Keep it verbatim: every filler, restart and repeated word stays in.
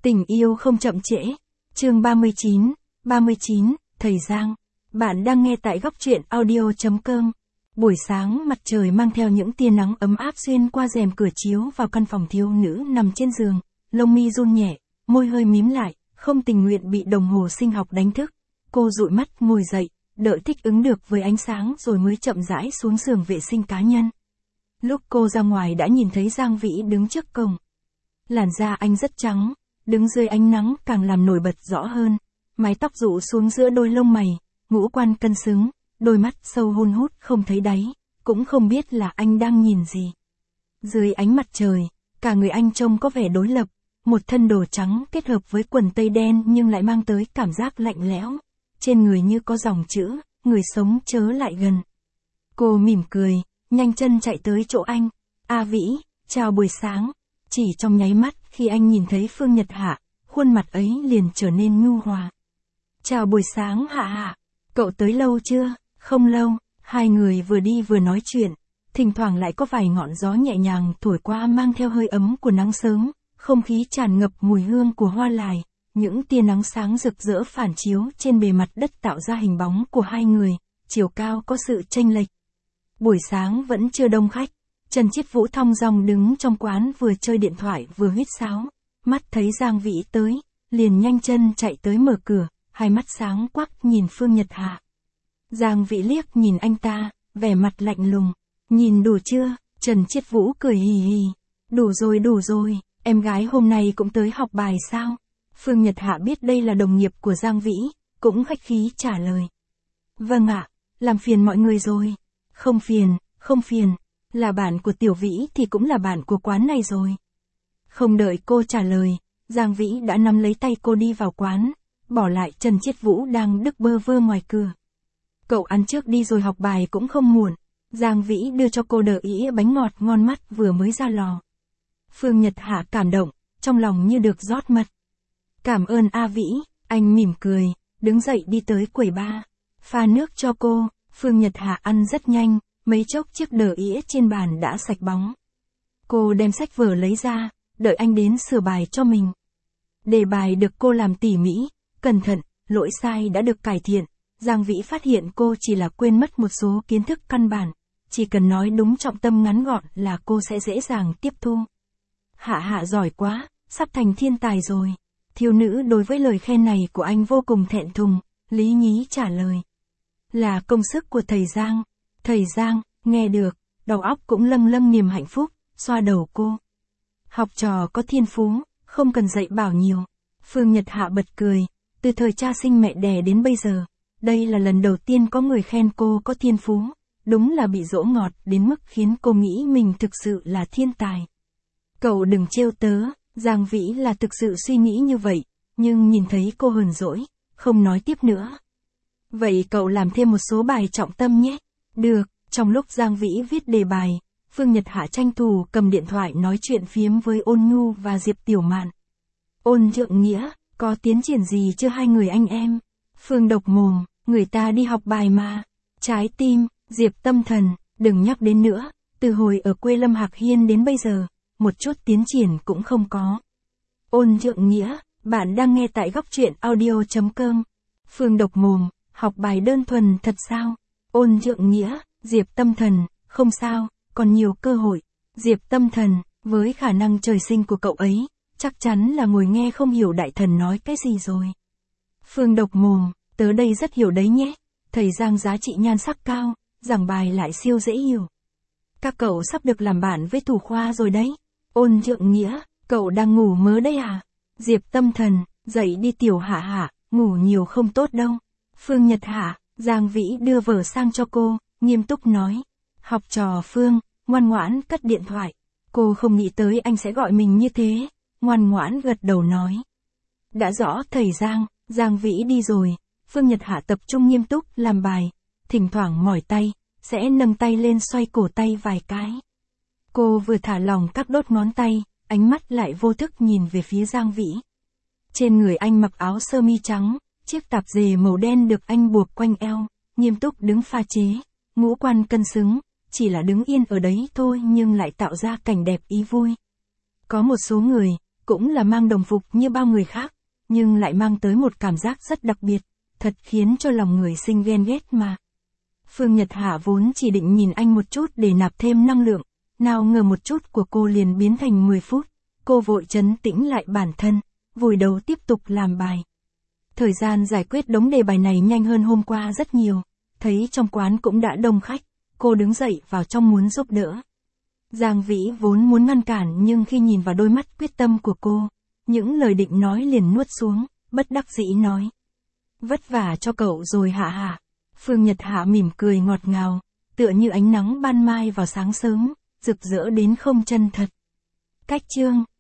Tình yêu không chậm trễ. Chương ba mươi chín, ba mươi chín, Thầy Giang. Bạn đang nghe tại góc truyện audio chấm com. Buổi sáng mặt trời mang theo những tia nắng ấm áp xuyên qua rèm cửa chiếu vào căn phòng thiếu nữ nằm trên giường, lông mi run nhẹ, môi hơi mím lại, không tình nguyện bị đồng hồ sinh học đánh thức. Cô dụi mắt ngồi dậy, đợi thích ứng được với ánh sáng rồi mới chậm rãi xuống giường vệ sinh cá nhân. Lúc cô ra ngoài đã nhìn thấy Giang Vĩ đứng trước cổng. Làn da anh rất trắng, đứng dưới ánh nắng càng làm nổi bật rõ hơn, mái tóc rủ xuống giữa đôi lông mày, ngũ quan cân xứng, đôi mắt sâu hun hút không thấy đáy, cũng không biết là anh đang nhìn gì. Dưới ánh mặt trời, cả người anh trông có vẻ đối lập, một thân đồ trắng kết hợp với quần tây đen nhưng lại mang tới cảm giác lạnh lẽo, trên người như có dòng chữ, người sống chớ lại gần. Cô mỉm cười, nhanh chân chạy tới chỗ anh. A Vĩ, chào buổi sáng. Chỉ trong nháy mắt khi anh nhìn thấy Phương Nhật Hạ, khuôn mặt ấy liền trở nên nhu hòa. Chào buổi sáng Hạ Hạ, cậu tới lâu chưa? Không lâu, hai người vừa đi vừa nói chuyện, thỉnh thoảng lại có vài ngọn gió nhẹ nhàng thổi qua mang theo hơi ấm của nắng sớm, không khí tràn ngập mùi hương của hoa lài, những tia nắng sáng rực rỡ phản chiếu trên bề mặt đất tạo ra hình bóng của hai người, chiều cao có sự chênh lệch. Buổi sáng vẫn chưa đông khách. Trần Chiết Vũ thong dong đứng trong quán vừa chơi điện thoại vừa huýt sáo, mắt thấy Giang Vĩ tới, liền nhanh chân chạy tới mở cửa, hai mắt sáng quắc nhìn Phương Nhật Hạ. Giang Vĩ liếc nhìn anh ta, vẻ mặt lạnh lùng, nhìn đủ chưa? Trần Chiết Vũ cười hì hì, đủ rồi đủ rồi, em gái hôm nay cũng tới học bài sao? Phương Nhật Hạ biết đây là đồng nghiệp của Giang Vĩ, cũng khách khí trả lời. Vâng ạ, làm phiền mọi người rồi. Không phiền, không phiền. Là bạn của Tiểu Vĩ thì cũng là bạn của quán này rồi. Không đợi cô trả lời, Giang Vĩ đã nắm lấy tay cô đi vào quán, bỏ lại Trần Chiết Vũ đang đứng bơ vơ ngoài cửa. Cậu ăn trước đi rồi học bài cũng không muộn. Giang Vĩ đưa cho cô đỡ ĩa bánh ngọt ngon mắt vừa mới ra lò. Phương Nhật Hạ cảm động, trong lòng như được rót mật. Cảm ơn A Vĩ, anh mỉm cười, đứng dậy đi tới quầy bar, pha nước cho cô. Phương Nhật Hạ ăn rất nhanh. Mấy chốc chiếc đờ ĩa trên bàn đã sạch bóng. Cô đem sách vở lấy ra, đợi anh đến sửa bài cho mình. Đề bài được cô làm tỉ mỉ, cẩn thận, lỗi sai đã được cải thiện. Giang Vĩ phát hiện cô chỉ là quên mất một số kiến thức căn bản, chỉ cần nói đúng trọng tâm ngắn gọn là cô sẽ dễ dàng tiếp thu. Hạ Hạ giỏi quá, sắp thành thiên tài rồi. Thiếu nữ đối với lời khen này của anh vô cùng thẹn thùng, lý nhí trả lời. Là công sức của thầy Giang. Thầy Giang, nghe được, đầu óc cũng lâng lâng niềm hạnh phúc, xoa đầu cô. Học trò có thiên phú, không cần dạy bảo nhiều. Phương Nhật Hạ bật cười, từ thời cha sinh mẹ đẻ đến bây giờ, đây là lần đầu tiên có người khen cô có thiên phú, đúng là bị dỗ ngọt đến mức khiến cô nghĩ mình thực sự là thiên tài. Cậu đừng trêu tớ, Giang Vĩ là thực sự suy nghĩ như vậy, nhưng nhìn thấy cô hờn dỗi, không nói tiếp nữa. Vậy cậu làm thêm một số bài trọng tâm nhé. Được, trong lúc Giang Vĩ viết đề bài, Phương Nhật Hạ tranh thủ cầm điện thoại nói chuyện phiếm với Ôn Nhu và Diệp Tiểu Mạn. Ôn Trượng Nghĩa, có tiến triển gì chưa hai người anh em? Phương độc mồm, người ta đi học bài mà. Trái tim, Diệp tâm thần, đừng nhắc đến nữa, từ hồi ở quê Lâm Hạc Hiên đến bây giờ, một chút tiến triển cũng không có. Ôn Trượng Nghĩa, bạn đang nghe tại góc truyện audio chấm com. Phương độc mồm, học bài đơn thuần thật sao? Ôn Trượng Nghĩa, Diệp tâm thần, không sao, còn nhiều cơ hội. Diệp tâm thần, với khả năng trời sinh của cậu ấy, chắc chắn là ngồi nghe không hiểu đại thần nói cái gì rồi. Phương độc mồm, tớ đây rất hiểu đấy nhé. Thầy Giang giá trị nhan sắc cao, giảng bài lại siêu dễ hiểu. Các cậu sắp được làm bạn với thủ khoa rồi đấy. Ôn Trượng Nghĩa, cậu đang ngủ mớ đấy à? Diệp tâm thần, dậy đi Tiểu Hạ Hạ, ngủ nhiều không tốt đâu. Phương Nhật Hạ, Giang Vĩ đưa vở sang cho cô, nghiêm túc nói. Học trò Phương, ngoan ngoãn cất điện thoại. Cô không nghĩ tới anh sẽ gọi mình như thế, ngoan ngoãn gật đầu nói. Đã rõ thầy Giang, Giang Vĩ đi rồi, Phương Nhật Hạ tập trung nghiêm túc làm bài, thỉnh thoảng mỏi tay, sẽ nâng tay lên xoay cổ tay vài cái. Cô vừa thả lỏng các đốt ngón tay, ánh mắt lại vô thức nhìn về phía Giang Vĩ. Trên người anh mặc áo sơ mi trắng, chiếc tạp dề màu đen được anh buộc quanh eo, nghiêm túc đứng pha chế, ngũ quan cân xứng, chỉ là đứng yên ở đấy thôi nhưng lại tạo ra cảnh đẹp ý vui. Có một số người, cũng là mang đồng phục như bao người khác, nhưng lại mang tới một cảm giác rất đặc biệt, thật khiến cho lòng người sinh ghen ghét mà. Phương Nhật Hạ vốn chỉ định nhìn anh một chút để nạp thêm năng lượng, nào ngờ một chút của cô liền biến thành mười phút, cô vội trấn tĩnh lại bản thân, vùi đầu tiếp tục làm bài. Thời gian giải quyết đống đề bài này nhanh hơn hôm qua rất nhiều, thấy trong quán cũng đã đông khách, cô đứng dậy vào trong muốn giúp đỡ. Giang Vĩ vốn muốn ngăn cản nhưng khi nhìn vào đôi mắt quyết tâm của cô, những lời định nói liền nuốt xuống, bất đắc dĩ nói. Vất vả cho cậu rồi Hạ Hạ. Phương Nhật Hạ mỉm cười ngọt ngào, tựa như ánh nắng ban mai vào sáng sớm, rực rỡ đến không chân thật. Cách chương